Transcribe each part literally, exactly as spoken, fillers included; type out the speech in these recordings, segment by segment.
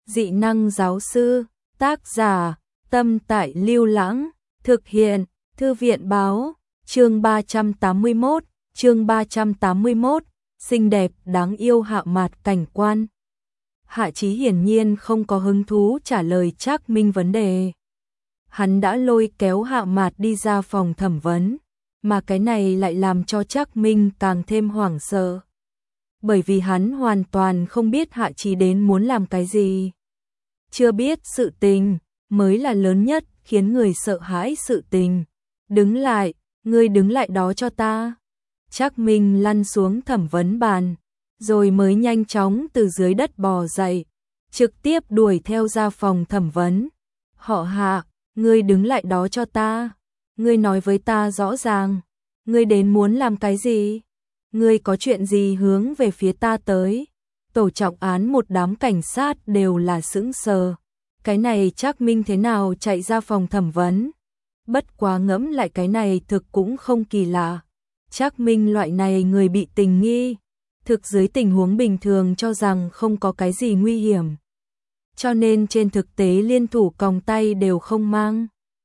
Dị năng giáo sư, tác giả, Tâm Tại Lưu Lãng, thực hiện, Thư viện báo, chương ba trăm tám mươi mốt, chương ba trăm tám mươi mốt, xinh đẹp đáng yêu Hạ Mạt cảnh quan. Hạ Chí hiển nhiên không có hứng thú trả lời Trác Minh vấn đề. Hắn đã lôi kéo Hạ Mạt đi ra phòng thẩm vấn, mà cái này lại làm cho Trác Minh càng thêm hoảng sợ. Bởi vì hắn hoàn toàn không biết Hạ Chí đến muốn làm cái gì. Chưa biết sự tình, mới là lớn nhất khiến người sợ hãi sự tình. Đứng lại, ngươi đứng lại đó cho ta. Trác Minh lăn xuống thẩm vấn bàn, rồi mới nhanh chóng từ dưới đất bò dậy, trực tiếp đuổi theo ra phòng thẩm vấn. Họ Hạ, ngươi đứng lại đó cho ta. Ngươi nói với ta rõ ràng, ngươi đến muốn làm cái gì? Ngươi có chuyện gì hướng về phía ta tới? Tổ trọng án một đám cảnh sát đều là sững sờ. Cái này Trác Minh thế nào chạy ra phòng thẩm vấn? Bất quá ngẫm lại cái này thực cũng không kỳ lạ. Trác Minh loại này người bị tình nghi, thực dưới tình huống bình thường cho rằng không có cái gì nguy hiểm. Cho nên trên thực tế liên thủ còng tay đều không mang.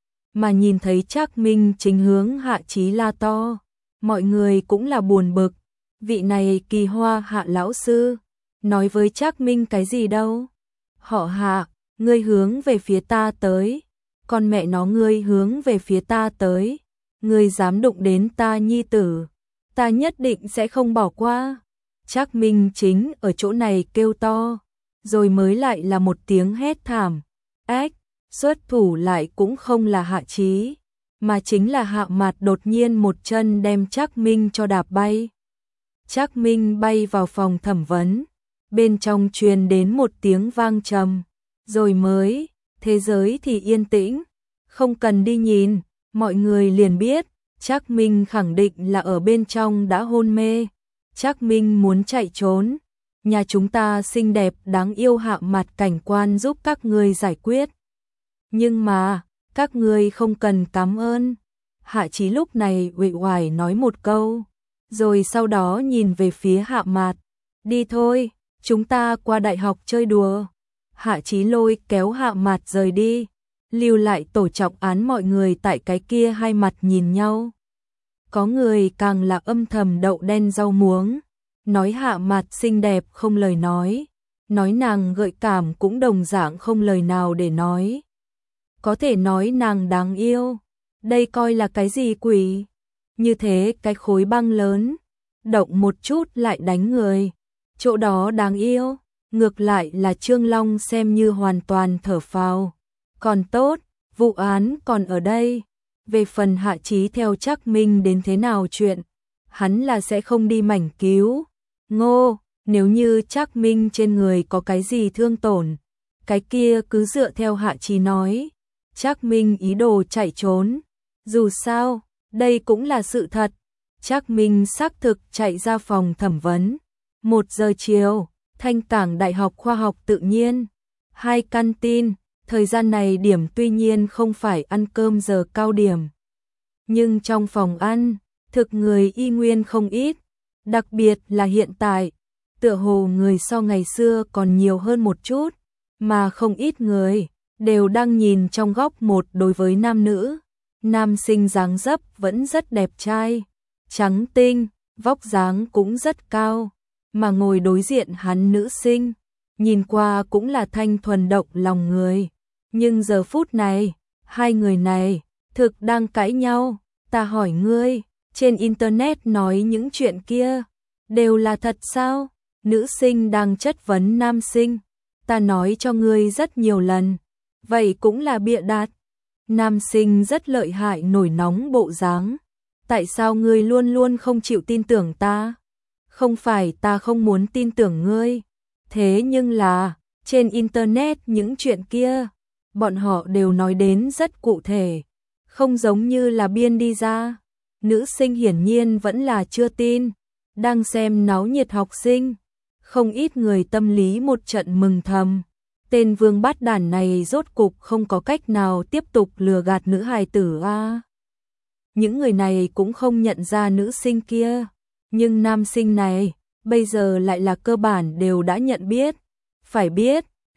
Mà nhìn thấy Trác Minh chính hướng Hạ Chí la to, mọi người cũng là buồn bực. Vị này Kỳ Hoa Hạ lão sư, nói với Trác Minh cái gì đâu? Họ Hạ, ngươi hướng về phía ta tới, con mẹ nó ngươi hướng về phía ta tới, ngươi dám đụng đến ta nhi tử, ta nhất định sẽ không bỏ qua. Trác Minh chính ở chỗ này kêu to, rồi mới lại là một tiếng hét thảm. Ách, xuất thủ lại cũng không là Hạ Chí, mà chính là Hạ Mạt đột nhiên một chân đem Trác Minh cho đạp bay. Trác Minh bay vào phòng thẩm vấn, bên trong truyền đến một tiếng vang trầm, rồi mới, thế giới thì yên tĩnh, không cần đi nhìn, mọi người liền biết, Trác Minh khẳng định là ở bên trong đã hôn mê. Trác Minh muốn chạy trốn, nhà chúng ta xinh đẹp đáng yêu Hạ Mạt cảnh quan giúp các ngươi giải quyết. Nhưng mà, các ngươi không cần cảm ơn. Hạ Chí lúc này uể oải nói một câu, rồi sau đó nhìn về phía Hạ Mạt. Đi thôi, chúng ta qua đại học chơi đùa. Hạ Chí lôi kéo Hạ Mạt rời đi, lưu lại tổ trọng án mọi người tại cái kia hai mặt nhìn nhau. Có người càng là âm thầm đậu đen rau muống, nói Hạ Mạt xinh đẹp không lời nói, nói nàng gợi cảm cũng đồng dạng không lời nào để nói. Có thể nói nàng đáng yêu, đây coi là cái gì quỷ? Như thế cái khối băng lớn, động một chút lại đánh người, chỗ đó đáng yêu. Ngược lại là Trương Long xem như hoàn toàn thở phào. Còn tốt, vụ án còn ở đây. Về phần Hạ Chí theo Trác Minh đến thế nào chuyện, hắn là sẽ không đi mảnh cứu. Ngô, nếu như Trác Minh trên người có cái gì thương tổn, cái kia cứ dựa theo Hạ Chí nói. Trác Minh ý đồ chạy trốn. Dù sao, đây cũng là sự thật. Trác Minh xác thực chạy ra phòng thẩm vấn. Một giờ chiều, Thanh Cảng Đại học Khoa học Tự nhiên. Hai căn tin, thời gian này điểm tuy nhiên không phải ăn cơm giờ cao điểm. Nhưng trong phòng ăn, thực người y nguyên không ít. Đặc biệt là hiện tại, tựa hồ người so ngày xưa còn nhiều hơn một chút. Mà không ít người, đều đang nhìn trong góc một đối với nam nữ. Nam sinh dáng dấp vẫn rất đẹp trai, trắng tinh, vóc dáng cũng rất cao. Mà ngồi đối diện hắn nữ sinh, nhìn qua cũng là thanh thuần động lòng người. Nhưng giờ phút này, hai người này, thực đang cãi nhau. Ta hỏi ngươi, trên internet nói những chuyện kia, đều là thật sao? Nữ sinh đang chất vấn nam sinh. Ta nói cho ngươi rất nhiều lần, vậy cũng là bịa đặt. Nam sinh rất lợi hại nổi nóng bộ dáng. Tại sao ngươi luôn luôn không chịu tin tưởng ta? Không phải ta không muốn tin tưởng ngươi, thế nhưng là, trên internet những chuyện kia, bọn họ đều nói đến rất cụ thể, không giống như là biên đi ra. Nữ sinh hiển nhiên vẫn là chưa tin, đang xem náo nhiệt học sinh, không ít người tâm lý một trận mừng thầm. Tên vương bát đản này rốt cục không có cách nào tiếp tục lừa gạt nữ hài tử a. Những người này cũng không nhận ra nữ sinh kia. Nhưng nam sinh này, bây giờ lại là cơ bản đều đã nhận biết. Phải biết,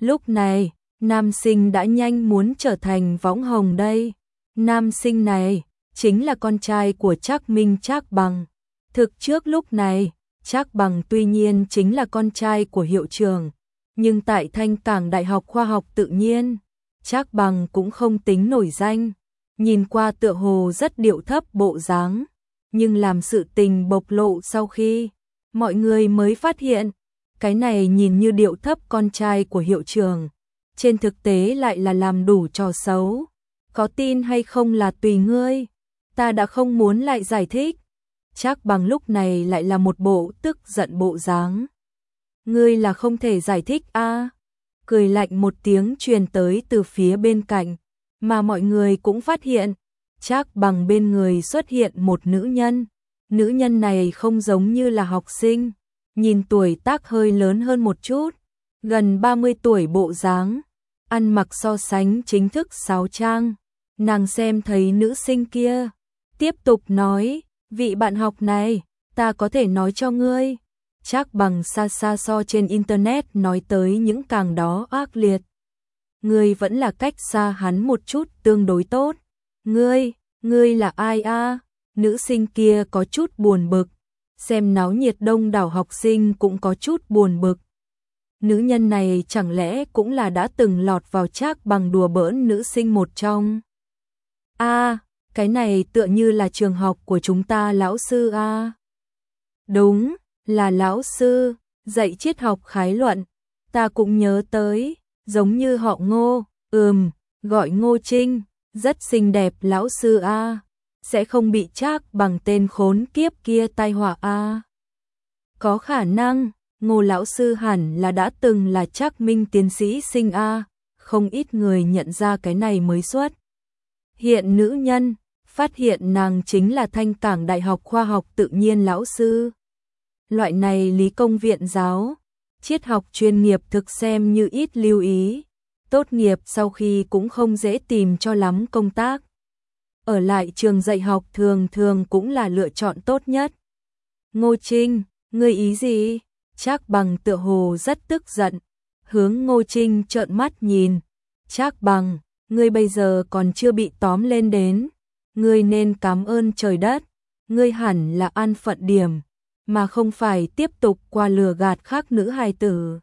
Lúc này, nam sinh đã nhanh muốn trở thành võng hồng đây. Nam sinh này chính là con trai của Trác Minh Trác Bằng. Thực trước lúc này, Trác Bằng tuy nhiên chính là con trai của hiệu trưởng, nhưng tại Thanh Cảng Đại học Khoa học Tự nhiên, Trác Bằng cũng không tính nổi danh, nhìn qua tựa hồ rất điệu thấp bộ dáng, nhưng làm sự tình bộc lộ sau khi mọi người mới phát hiện, cái này nhìn như điệu thấp con trai của hiệu trưởng, trên thực tế lại là làm đủ trò xấu. Có tin hay không là tùy ngươi, ta đã không muốn lại giải thích. Trác Bằng lúc này lại là một bộ tức giận bộ dáng. Ngươi là không thể giải thích a? À? Cười lạnh một tiếng truyền tới từ phía bên cạnh, mà mọi người cũng phát hiện, Trác Bằng bên người xuất hiện một nữ nhân. Nữ nhân này không giống như là học sinh, nhìn tuổi tác hơi lớn hơn một chút, gần ba mươi tuổi bộ dáng, ăn mặc so sánh chính thức sáo trang. Nàng xem thấy nữ sinh kia, tiếp tục nói, vị bạn học này, ta có thể nói cho ngươi. Trác Bằng xa xa so trên internet nói tới những càng đó ác liệt. Ngươi vẫn là cách xa hắn một chút tương đối tốt. Ngươi, ngươi là ai a? À? Nữ sinh kia có chút buồn bực, xem náo nhiệt đông đảo học sinh cũng có chút buồn bực. Nữ nhân này chẳng lẽ cũng là đã từng lọt vào Trác Bằng đùa bỡn nữ sinh một trong. A, à, cái này tựa như là trường học của chúng ta lão sư a. À. Đúng, là lão sư, dạy triết học khái luận, ta cũng nhớ tới, giống như họ Ngô, ừm, gọi Ngô Trinh, rất xinh đẹp lão sư a, à. Sẽ không bị Trác Bằng tên khốn kiếp kia tai họa a. À. Có khả năng, Ngô lão sư hẳn là đã từng là Trác Minh tiến sĩ sinh a, à. Không ít người nhận ra cái này mới xuất hiện nữ nhân, phát hiện nàng chính là Thanh Cảng Đại học Khoa học Tự nhiên lão sư. Loại này lý công viện giáo, triết học chuyên nghiệp thực xem như ít lưu ý, tốt nghiệp sau khi cũng không dễ tìm cho lắm công tác. Ở lại trường dạy học thường thường cũng là lựa chọn tốt nhất. Ngô Trinh, ngươi ý gì? Trác Bằng tựa hồ rất tức giận, hướng Ngô Trinh trợn mắt nhìn. Trác Bằng, ngươi bây giờ còn chưa bị tóm lên đến, ngươi nên cảm ơn trời đất, ngươi hẳn là an phận điểm, mà không phải tiếp tục qua lừa gạt khác nữ hài tử.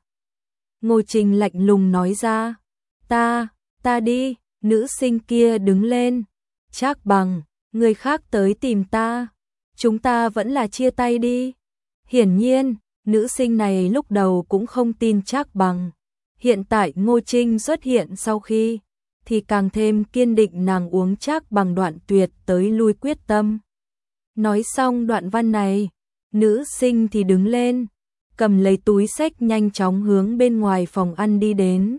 Ngô Trinh lạnh lùng nói ra, ta, ta đi, nữ sinh kia đứng lên. Trác Bằng, người khác tới tìm ta, chúng ta vẫn là chia tay đi. Hiển nhiên, nữ sinh này lúc đầu cũng không tin Trác Bằng. Hiện tại Ngô Trinh xuất hiện sau khi, thì càng thêm kiên định nàng uống Trác Bằng đoạn tuyệt tới lui quyết tâm. Nói xong đoạn văn này, nữ sinh thì đứng lên, cầm lấy túi xách nhanh chóng hướng bên ngoài phòng ăn đi đến.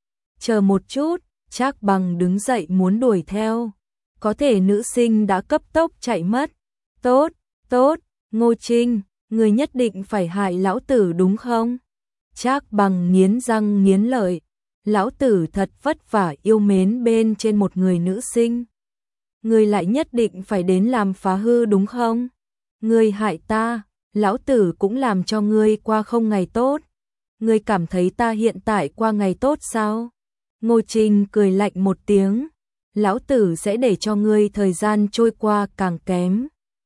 Chờ một chút, Trác Bằng đứng dậy muốn đuổi theo. Có thể nữ sinh đã cấp tốc chạy mất. Tốt, tốt, Ngô Trinh, người nhất định phải hại lão tử đúng không? Trác Bằng nghiến răng nghiến lợi, lão tử thật vất vả yêu mến bên trên một người nữ sinh. Người lại nhất định phải đến làm phá hư đúng không? Người hại ta, lão tử cũng làm cho ngươi qua không ngày tốt. Ngươi cảm thấy ta hiện tại qua ngày tốt sao? Ngô Trinh cười lạnh một tiếng. Lão tử sẽ để cho ngươi thời gian trôi qua càng kém.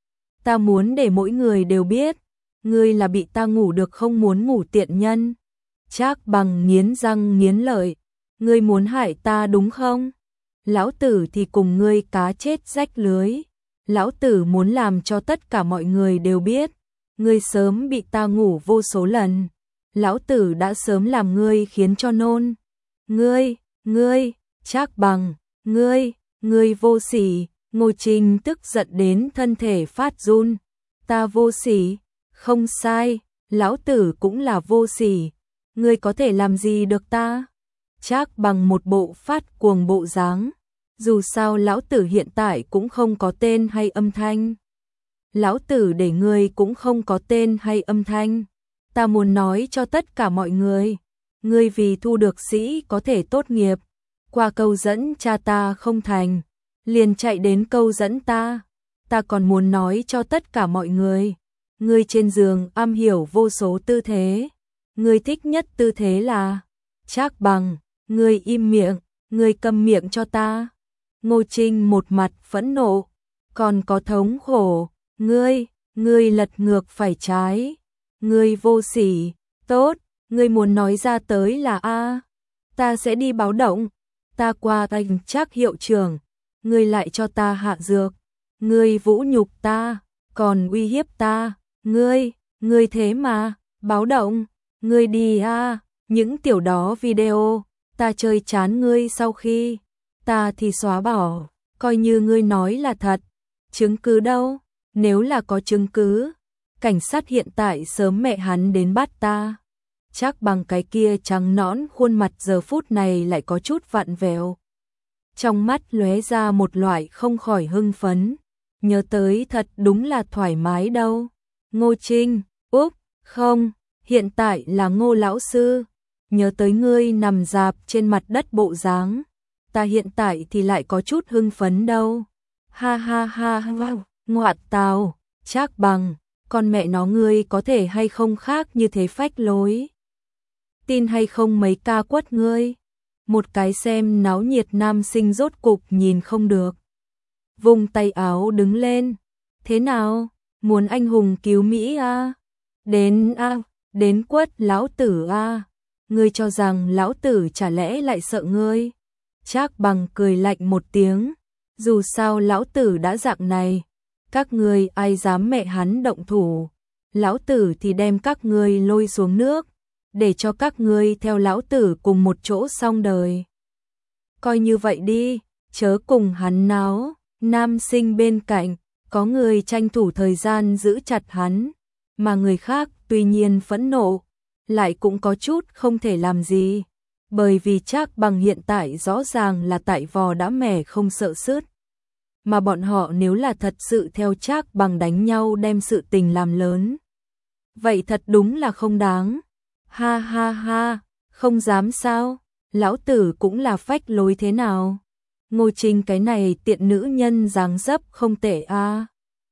Ta muốn để mỗi người đều biết, ngươi là bị ta ngủ được không muốn ngủ tiện nhân. Trác Bằng nghiến răng nghiến lợi, ngươi muốn hại ta đúng không? Lão tử thì cùng ngươi cá chết rách lưới. Lão tử muốn làm cho tất cả mọi người đều biết, ngươi sớm bị ta ngủ vô số lần. Lão tử đã sớm làm ngươi khiến cho nôn. Ngươi, ngươi, Trác Bằng, ngươi, ngươi vô sỉ. Ngô Trinh tức giận đến thân thể phát run. Ta vô sỉ? Không sai, lão tử cũng là vô sỉ. Ngươi có thể làm gì được ta? Trác Bằng một bộ phát cuồng bộ dáng. Dù sao lão tử hiện tại cũng không có tên hay âm thanh. Lão tử để ngươi cũng không có tên hay âm thanh. Ta muốn nói cho tất cả mọi người, ngươi vì thu được sĩ có thể tốt nghiệp, qua câu dẫn cha ta không thành, liền chạy đến câu dẫn ta. Ta còn muốn nói cho tất cả mọi người, ngươi trên giường am hiểu vô số tư thế, ngươi thích nhất tư thế là Trác Bằng, ngươi im miệng, ngươi câm miệng cho ta. Ngô Trinh một mặt phẫn nộ, còn có thống khổ, ngươi, ngươi lật ngược phải trái, ngươi vô sỉ, tốt, ngươi muốn nói ra tới là a, ta sẽ đi báo động, ta qua anh Trác hiệu trưởng, ngươi lại cho ta hạ dược, ngươi vũ nhục ta, còn uy hiếp ta, ngươi, ngươi thế mà, báo động, ngươi đi a, những tiểu đó video, ta chơi chán ngươi sau khi, ta thì xóa bỏ, coi như ngươi nói là thật, chứng cứ đâu, nếu là có chứng cứ, cảnh sát hiện tại sớm mẹ hắn đến bắt ta. Trác Bằng cái kia trắng nõn khuôn mặt giờ phút này lại có chút vặn vẹo. Trong mắt lóe ra một loại không khỏi hưng phấn, nhớ tới thật đúng là thoải mái đâu. Ngô Trinh, úp, không, hiện tại là Ngô lão sư, nhớ tới ngươi nằm dạp trên mặt đất bộ dáng, ta hiện tại thì lại có chút hưng phấn đâu. Ha ha ha, wow, ngoạn tào, Trác Bằng, con mẹ nó ngươi có thể hay không khác như thế phách lối. Tin hay không mấy ca quất ngươi. Một cái xem náo nhiệt nam sinh rốt cục nhìn không được. Vùng tay áo đứng lên. Thế nào? Muốn anh hùng cứu Mỹ à? Đến a, à, đến quất lão tử a. À. Ngươi cho rằng lão tử chả lẽ lại sợ ngươi? Trác Bằng cười lạnh một tiếng. Dù sao lão tử đã dạng này, các ngươi ai dám mẹ hắn động thủ, lão tử thì đem các ngươi lôi xuống nước, để cho các ngươi theo lão tử cùng một chỗ xong đời. Coi như vậy đi, chớ cùng hắn náo. Nam sinh bên cạnh, có người tranh thủ thời gian giữ chặt hắn, mà người khác tuy nhiên phẫn nộ, lại cũng có chút không thể làm gì, bởi vì Trác Bằng hiện tại rõ ràng là tại vò đã mẻ không sợ sứt. Mà bọn họ nếu là thật sự theo Trác Bằng đánh nhau đem sự tình làm lớn, vậy thật đúng là không đáng. Ha ha ha, không dám sao, lão tử cũng là phách lối thế nào. Ngô Trinh cái này tiện nữ nhân dáng dấp không tệ a. À.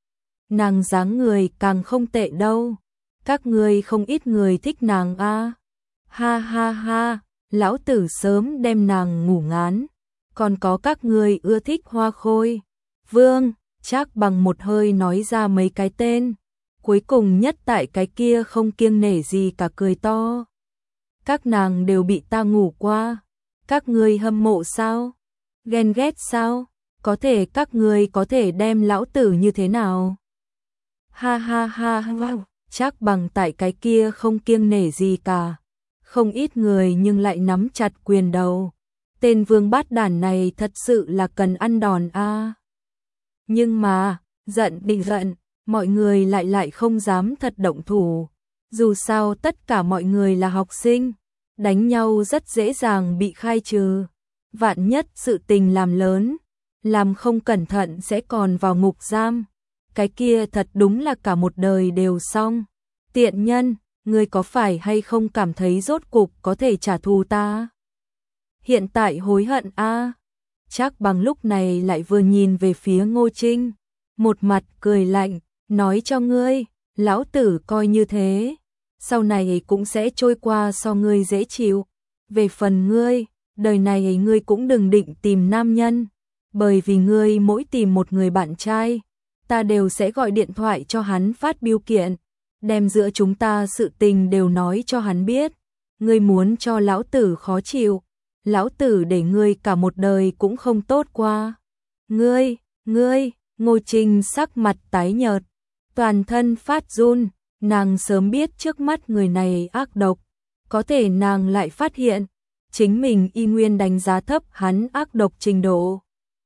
Nàng dáng người càng không tệ đâu, các ngươi không ít người thích nàng a. À. Ha ha ha, lão tử sớm đem nàng ngủ ngán, còn có các ngươi ưa thích Hoa Khôi. Vương, Trác Bằng một hơi nói ra mấy cái tên, cuối cùng nhất tại cái kia không kiêng nể gì cả cười to. Các nàng đều bị ta ngủ qua, các ngươi hâm mộ sao? Ghen ghét sao? Có thể các ngươi có thể đem lão tử như thế nào? Ha ha ha, wow. Trác Bằng tại cái kia không kiêng nể gì cả. Không ít người nhưng lại nắm chặt quyền đầu. Tên vương bát đản này thật sự là cần ăn đòn a. À. Nhưng mà, giận định giận, mọi người lại lại không dám thật động thủ. Dù sao tất cả mọi người là học sinh, đánh nhau rất dễ dàng bị khai trừ. Vạn nhất sự tình làm lớn, làm không cẩn thận sẽ còn vào ngục giam. Cái kia thật đúng là cả một đời đều xong. Tiện nhân, ngươi có phải hay không cảm thấy rốt cục có thể trả thù ta? Hiện tại hối hận a. À? Trác Bằng lúc này lại vừa nhìn về phía Ngô Trinh, một mặt cười lạnh, nói cho ngươi, lão tử coi như thế, sau này cũng sẽ trôi qua so ngươi dễ chịu. Về phần ngươi, đời này ngươi cũng đừng định tìm nam nhân, bởi vì ngươi mỗi tìm một người bạn trai, ta đều sẽ gọi điện thoại cho hắn phát biêu kiện, đem giữa chúng ta sự tình đều nói cho hắn biết. Ngươi muốn cho lão tử khó chịu, lão tử để ngươi cả một đời cũng không tốt qua. Ngươi, ngươi, Ngô Trinh sắc mặt tái nhợt, toàn thân phát run, nàng sớm biết trước mắt người này ác độc, có thể nàng lại phát hiện, chính mình y nguyên đánh giá thấp hắn ác độc trình độ.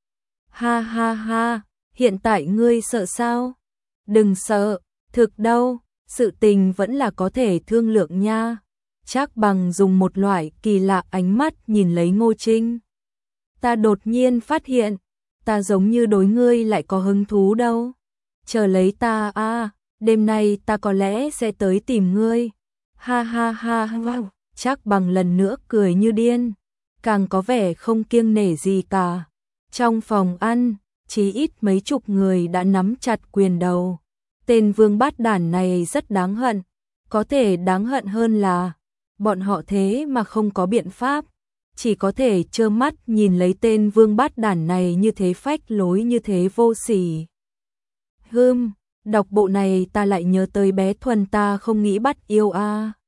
Ha ha ha, hiện tại ngươi sợ sao? Đừng sợ, thực đâu, sự tình vẫn là có thể thương lượng nha. Trác Bằng dùng một loại kỳ lạ ánh mắt nhìn lấy Ngô Trinh. Ta đột nhiên phát hiện, ta giống như đối ngươi lại có hứng thú đâu. Chờ lấy ta a, à, đêm nay ta có lẽ sẽ tới tìm ngươi. Ha ha ha, wow. Trác Bằng lần nữa cười như điên, càng có vẻ không kiêng nể gì cả. Trong phòng ăn, chỉ ít mấy chục người đã nắm chặt quyền đầu. Tên vương bát đản này rất đáng hận, có thể đáng hận hơn là bọn họ thế mà không có biện pháp, chỉ có thể trơ mắt nhìn lấy tên vương bát đản này như thế phách lối như thế vô sỉ. Hưm, đọc bộ này ta lại nhớ tới bé Thuần ta không nghĩ bắt yêu a.